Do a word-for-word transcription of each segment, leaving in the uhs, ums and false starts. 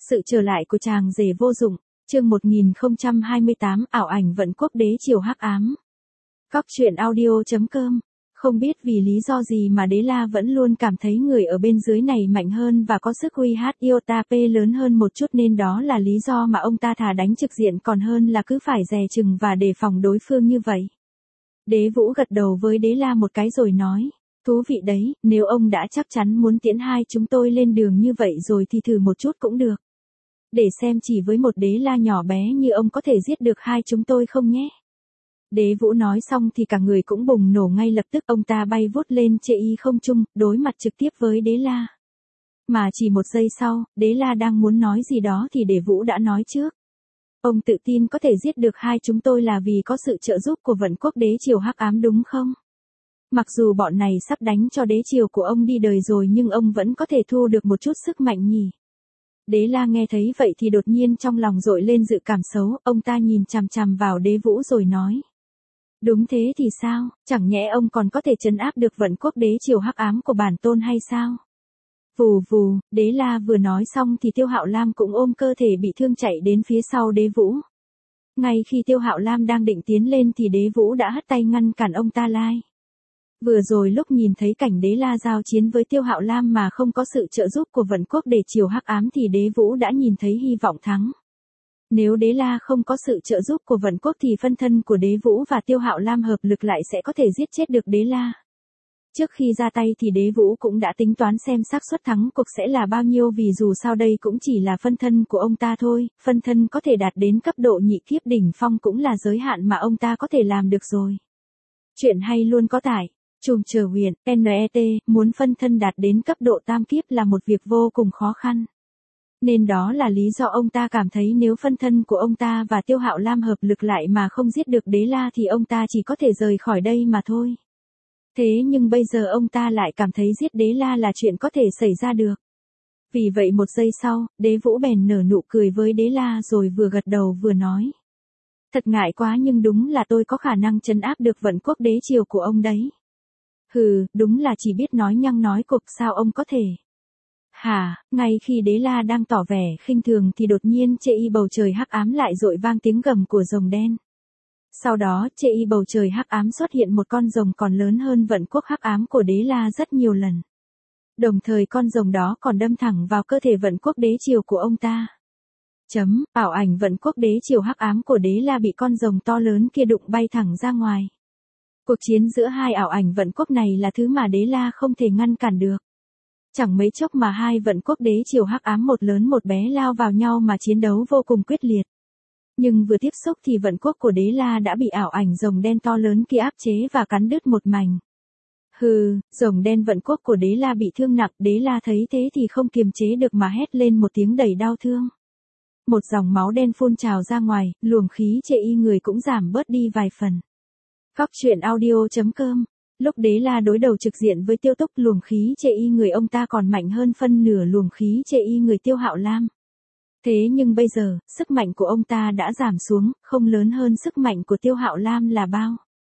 Sự trở lại của chàng rể vô dụng, chương một nghìn không trăm hai mươi tám, ảo ảnh vận quốc đế triều hắc ám. Góc truyện audio chấm com. Không biết vì lý do gì mà Đế La vẫn luôn cảm thấy người ở bên dưới này mạnh hơn và có sức uy hát iota p lớn hơn một chút, nên đó là lý do mà ông ta thà đánh trực diện còn hơn là cứ phải dè chừng và đề phòng đối phương như vậy. Đế Vũ gật đầu với Đế La một cái rồi nói, thú vị đấy, nếu ông đã chắc chắn muốn tiễn hai chúng tôi lên đường như vậy rồi thì thử một chút cũng được. Để xem chỉ với một Đế La nhỏ bé như ông có thể giết được hai chúng tôi không nhé. Đế Vũ nói xong thì cả người cũng bùng nổ ngay lập tức, ông ta bay vút lên chê y không trung, đối mặt trực tiếp với Đế La. Mà chỉ một giây sau, Đế La đang muốn nói gì đó thì Đế Vũ đã nói trước. Ông tự tin có thể giết được hai chúng tôi là vì có sự trợ giúp của vận quốc đế triều hắc ám đúng không? Mặc dù bọn này sắp đánh cho đế triều của ông đi đời rồi nhưng ông vẫn có thể thu được một chút sức mạnh nhỉ. Đế La nghe thấy vậy thì đột nhiên trong lòng dội lên dự cảm xấu, ông ta nhìn chằm chằm vào Đế Vũ rồi nói. Đúng thế thì sao, chẳng nhẽ ông còn có thể trấn áp được vận quốc đế triều hắc ám của bản tôn hay sao? Vù vù, Đế La vừa nói xong thì Tiêu Hạo Lam cũng ôm cơ thể bị thương chạy đến phía sau Đế Vũ. Ngay khi Tiêu Hạo Lam đang định tiến lên thì Đế Vũ đã hất tay ngăn cản ông ta lại. Vừa rồi lúc nhìn thấy cảnh Đế La giao chiến với Tiêu Hạo Lam mà không có sự trợ giúp của vận quốc đế triều hắc ám thì Đế Vũ đã nhìn thấy hy vọng thắng. Nếu Đế La không có sự trợ giúp của vận quốc thì phân thân của Đế Vũ và Tiêu Hạo Lam hợp lực lại sẽ có thể giết chết được Đế La. Trước khi ra tay thì Đế Vũ cũng đã tính toán xem xác suất thắng cuộc sẽ là bao nhiêu, vì dù sao đây cũng chỉ là phân thân của ông ta thôi, phân thân có thể đạt đến cấp độ nhị kiếp đỉnh phong cũng là giới hạn mà ông ta có thể làm được rồi. Chuyện hay luôn có tải. Trùm chờ huyền, net, muốn phân thân đạt đến cấp độ tam kiếp là một việc vô cùng khó khăn. Nên đó là lý do ông ta cảm thấy nếu phân thân của ông ta và Tiêu Hạo Lam hợp lực lại mà không giết được Đế La thì ông ta chỉ có thể rời khỏi đây mà thôi. Thế nhưng bây giờ ông ta lại cảm thấy giết Đế La là chuyện có thể xảy ra được. Vì vậy một giây sau, Đế Vũ bèn nở nụ cười với Đế La rồi vừa gật đầu vừa nói. Thật ngại quá nhưng đúng là tôi có khả năng trấn áp được vận quốc đế triều của ông đấy. Hừ, đúng là chỉ biết nói nhăng nói cục, sao ông có thể. Hả, ngay khi Đế La đang tỏ vẻ khinh thường thì đột nhiên chê y bầu trời hắc ám lại dội vang tiếng gầm của rồng đen. Sau đó chê y bầu trời hắc ám xuất hiện một con rồng còn lớn hơn vận quốc hắc ám của Đế La rất nhiều lần. Đồng thời con rồng đó còn đâm thẳng vào cơ thể vận quốc đế triều của ông ta. Chấm, ảo ảnh vận quốc đế triều hắc ám của Đế La bị con rồng to lớn kia đụng bay thẳng ra ngoài. Cuộc chiến giữa hai ảo ảnh vận quốc này là thứ mà Đế La không thể ngăn cản được. Chẳng mấy chốc mà hai vận quốc đế triều hắc ám một lớn một bé lao vào nhau mà chiến đấu vô cùng quyết liệt. Nhưng vừa tiếp xúc thì vận quốc của Đế La đã bị ảo ảnh rồng đen to lớn kia áp chế và cắn đứt một mảnh. Hừ, rồng đen vận quốc của Đế La bị thương nặng, Đế La thấy thế thì không kiềm chế được mà hét lên một tiếng đầy đau thương. Một dòng máu đen phun trào ra ngoài, luồng khí chê y người cũng giảm bớt đi vài phần. Góc truyện audio chấm com. Lúc Đế La đối đầu trực diện với Tiêu Túc, luồng khí chê y người ông ta còn mạnh hơn phân nửa luồng khí chê y người Tiêu Hạo Lam. Thế nhưng bây giờ, sức mạnh của ông ta đã giảm xuống, không lớn hơn sức mạnh của Tiêu Hạo Lam là bao.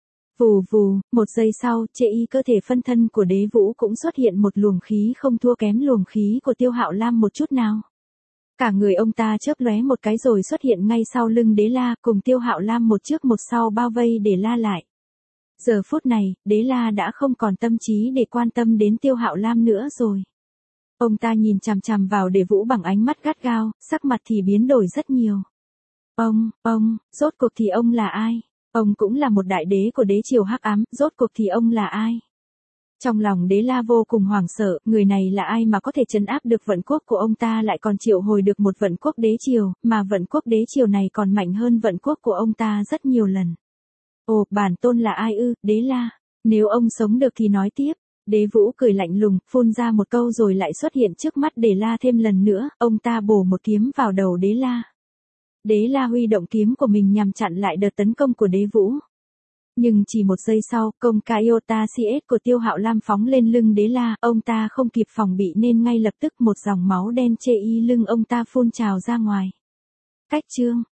Vù vù, một giây sau, chê y cơ thể phân thân của Đế Vũ cũng xuất hiện một luồng khí không thua kém luồng khí của Tiêu Hạo Lam một chút nào. Cả người ông ta chớp lóe một cái rồi xuất hiện ngay sau lưng Đế La, cùng Tiêu Hạo Lam một trước một sau bao vây để La lại. Giờ phút này, Đế La đã không còn tâm trí để quan tâm đến Tiêu Hạo Lam nữa rồi. Ông ta nhìn chằm chằm vào Đế Vũ bằng ánh mắt gắt gao, sắc mặt thì biến đổi rất nhiều. Ông, ông, rốt cuộc thì ông là ai? Ông cũng là một đại đế của đế triều hắc ám, rốt cuộc thì ông là ai? Trong lòng Đế La vô cùng hoảng sợ, người này là ai mà có thể trấn áp được vận quốc của ông ta, lại còn triệu hồi được một vận quốc đế triều, mà vận quốc đế triều này còn mạnh hơn vận quốc của ông ta rất nhiều lần. Ồ, bản tôn là ai ư, Đế La? Nếu ông sống được thì nói tiếp. Đế Vũ cười lạnh lùng, phun ra một câu rồi lại xuất hiện trước mắt Đế La thêm lần nữa, ông ta bổ một kiếm vào đầu Đế La. Đế La huy động kiếm của mình nhằm chặn lại đợt tấn công của Đế Vũ. Nhưng chỉ một giây sau, công ca iota cs của Tiêu Hạo Lam phóng lên lưng Đế La, ông ta không kịp phòng bị nên ngay lập tức một dòng máu đen chê y lưng ông ta phun trào ra ngoài. Cách chương